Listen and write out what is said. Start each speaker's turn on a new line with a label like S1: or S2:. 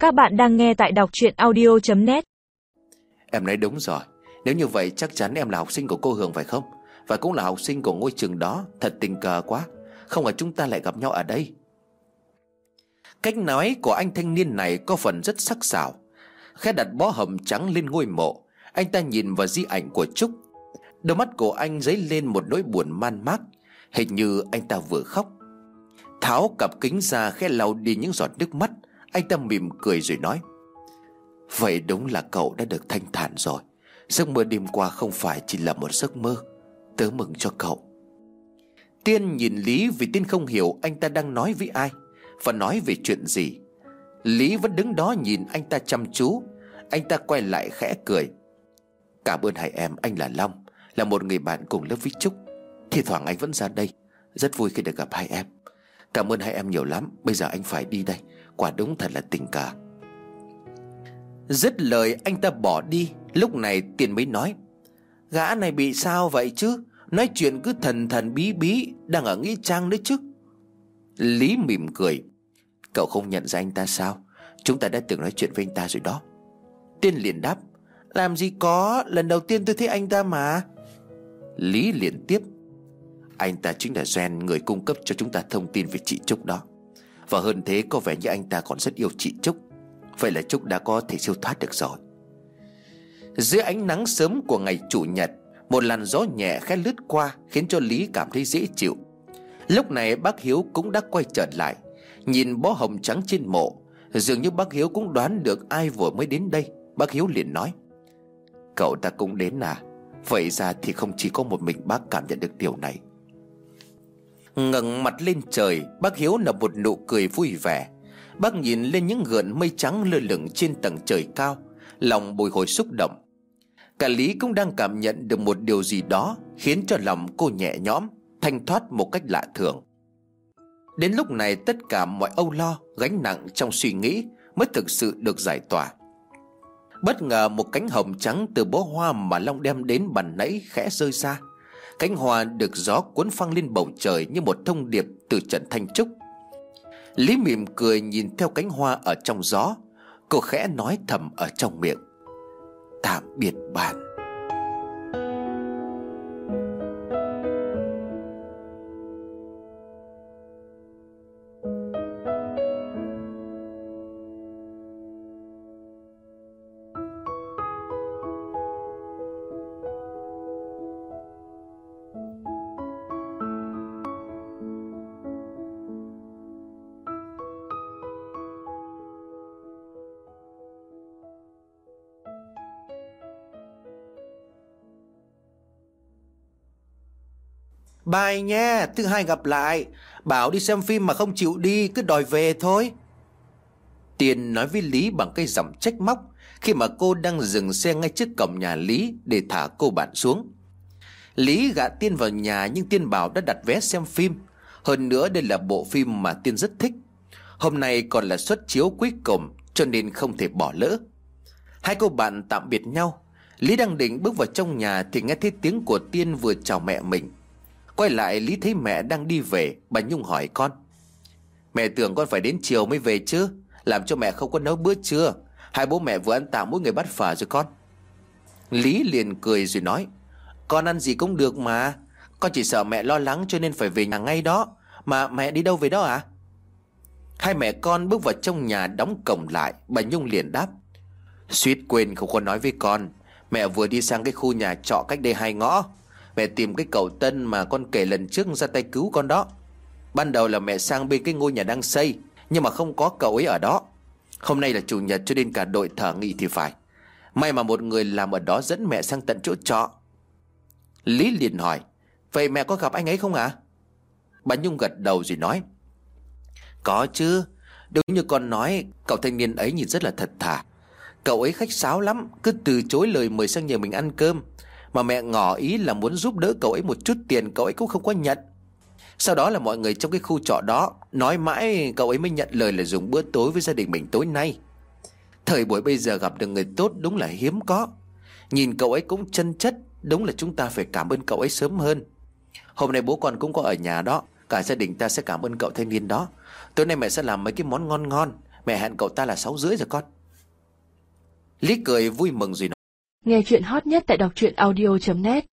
S1: Các bạn đang nghe tại đọc truyện audio.net.
S2: Em nói đúng rồi. Nếu như vậy chắc chắn em là học sinh của cô Hường phải không? Và cũng là học sinh của ngôi trường đó. Thật tình cờ quá. Không ngờ chúng ta lại gặp nhau ở đây. Cách nói của anh thanh niên này có phần rất sắc sảo. Khẽ đặt bó hồng trắng lên ngôi mộ, anh ta nhìn vào di ảnh của Trúc. Đôi mắt của anh dấy lên một nỗi buồn man mác. Hình như anh ta vừa khóc. Tháo cặp kính ra khẽ lau đi những giọt nước mắt. Anh ta mỉm cười rồi nói: vậy đúng là cậu đã được thanh thản rồi. Giấc mơ đêm qua không phải chỉ là một giấc mơ. Tớ mừng cho cậu. Tiên nhìn Lý vì Tiên không hiểu anh ta đang nói với ai và nói về chuyện gì. Lý vẫn đứng đó nhìn anh ta chăm chú. Anh ta quay lại khẽ cười: cảm ơn hai em, anh là Long, là một người bạn cùng lớp với Trúc. Thì thoảng anh vẫn ra đây. Rất vui khi được gặp hai em. Cảm ơn hai em nhiều lắm. Bây giờ anh phải đi đây. Quả đúng thật là tình cờ. Dứt lời anh ta bỏ đi. Lúc này Tiên mới nói: gã này bị sao vậy chứ? Nói chuyện cứ thần thần bí bí. Đang ở nghĩa trang đấy chứ. Lý mỉm cười: cậu không nhận ra anh ta sao? Chúng ta đã từng nói chuyện với anh ta rồi đó. Tiên liền đáp: làm gì có, lần đầu tiên tôi thấy anh ta mà. Lý liền tiếp: anh ta chính là Gen, người cung cấp cho chúng ta thông tin về chị Trúc đó. Và hơn thế, có vẻ như anh ta còn rất yêu chị Trúc. Vậy là Trúc đã có thể siêu thoát được rồi. Dưới ánh nắng sớm của ngày chủ nhật, một làn gió nhẹ khẽ lướt qua, khiến cho Lý cảm thấy dễ chịu. Lúc này bác Hiếu cũng đã quay trở lại. Nhìn bó hồng trắng trên mộ, dường như bác Hiếu cũng đoán được ai vừa mới đến đây. Bác Hiếu liền nói: cậu ta cũng đến à? Vậy ra thì không chỉ có một mình bác cảm nhận được điều này. Ngẩng mặt lên trời, bác Hiếu nở một nụ cười vui vẻ. Bác nhìn lên những gợn mây trắng lơ lửng trên tầng trời cao, lòng bồi hồi xúc động. Cả Lý cũng đang cảm nhận được một điều gì đó, khiến cho lòng cô nhẹ nhõm, thanh thoát một cách lạ thường. Đến lúc này tất cả mọi âu lo, gánh nặng trong suy nghĩ mới thực sự được giải tỏa. Bất ngờ một cánh hồng trắng từ bó hoa mà Long đem đến ban nãy khẽ rơi ra. Cánh hoa được gió cuốn phăng lên bầu trời như một thông điệp từ Trần Thanh Trúc. Lý mỉm cười nhìn theo cánh hoa ở trong gió. Cô khẽ nói thầm ở trong miệng: tạm biệt bạn.
S3: Bye nha, thứ hai gặp lại. Bảo đi xem phim mà không chịu đi, cứ đòi về thôi.
S2: Tiên nói với Lý bằng cái giọng trách móc, khi mà cô đang dừng xe ngay trước cổng nhà Lý để thả cô bạn xuống. Lý gạ Tiên vào nhà, nhưng Tiên bảo đã đặt vé xem phim. Hơn nữa đây là bộ phim mà Tiên rất thích. Hôm nay còn là suất chiếu cuối cùng, cho nên không thể bỏ lỡ. Hai cô bạn tạm biệt nhau. Lý đang định bước vào trong nhà thì nghe thấy tiếng của Tiên vừa chào mẹ mình. Quay lại Lý thấy mẹ đang đi về. Bà Nhung hỏi con: mẹ tưởng con phải đến chiều mới về chứ? Làm cho mẹ không có nấu bữa trưa. Hai bố mẹ vừa ăn tạm mỗi người bát phở rồi con. Lý liền cười rồi nói: con ăn gì cũng được mà. Con chỉ sợ mẹ lo lắng cho nên phải về nhà ngay đó. Mà mẹ đi đâu về đó à? Hai mẹ con bước vào trong nhà đóng cổng lại. Bà Nhung liền đáp: suýt quên không có nói với con. Mẹ vừa đi sang cái khu nhà trọ cách đây 2 ngõ. Mẹ tìm cái cậu Tân mà con kể lần trước ra tay cứu con đó. Ban đầu là mẹ sang bên cái ngôi nhà đang xây, nhưng mà không có cậu ấy ở đó. Hôm nay là chủ nhật cho nên cả đội thở nghỉ thì phải. May mà một người làm ở đó dẫn mẹ sang tận chỗ trọ. Lý liền hỏi: vậy mẹ có gặp anh ấy không ạ? Bà Nhung gật đầu rồi nói: có chứ. Đúng như con nói, cậu thanh niên ấy nhìn rất là thật thà. Cậu ấy khách sáo lắm, cứ từ chối lời mời sang nhà mình ăn cơm. Mà mẹ ngỏ ý là muốn giúp đỡ cậu ấy một chút tiền, cậu ấy cũng không có nhận. Sau đó là mọi người trong cái khu trọ đó nói mãi cậu ấy mới nhận lời là dùng bữa tối với gia đình mình tối nay. Thời buổi bây giờ gặp được người tốt đúng là hiếm có. Nhìn cậu ấy cũng chân chất, đúng là chúng ta phải cảm ơn cậu ấy sớm hơn. Hôm nay bố con cũng có ở nhà đó. Cả gia đình ta sẽ cảm ơn cậu thanh niên đó. Tối nay mẹ sẽ làm mấy cái món ngon ngon. Mẹ hẹn cậu ta là 6:30 rồi con. Lý cười vui mừng rồi nói.
S4: Nghe chuyện hot nhất tại đọc truyện audio.net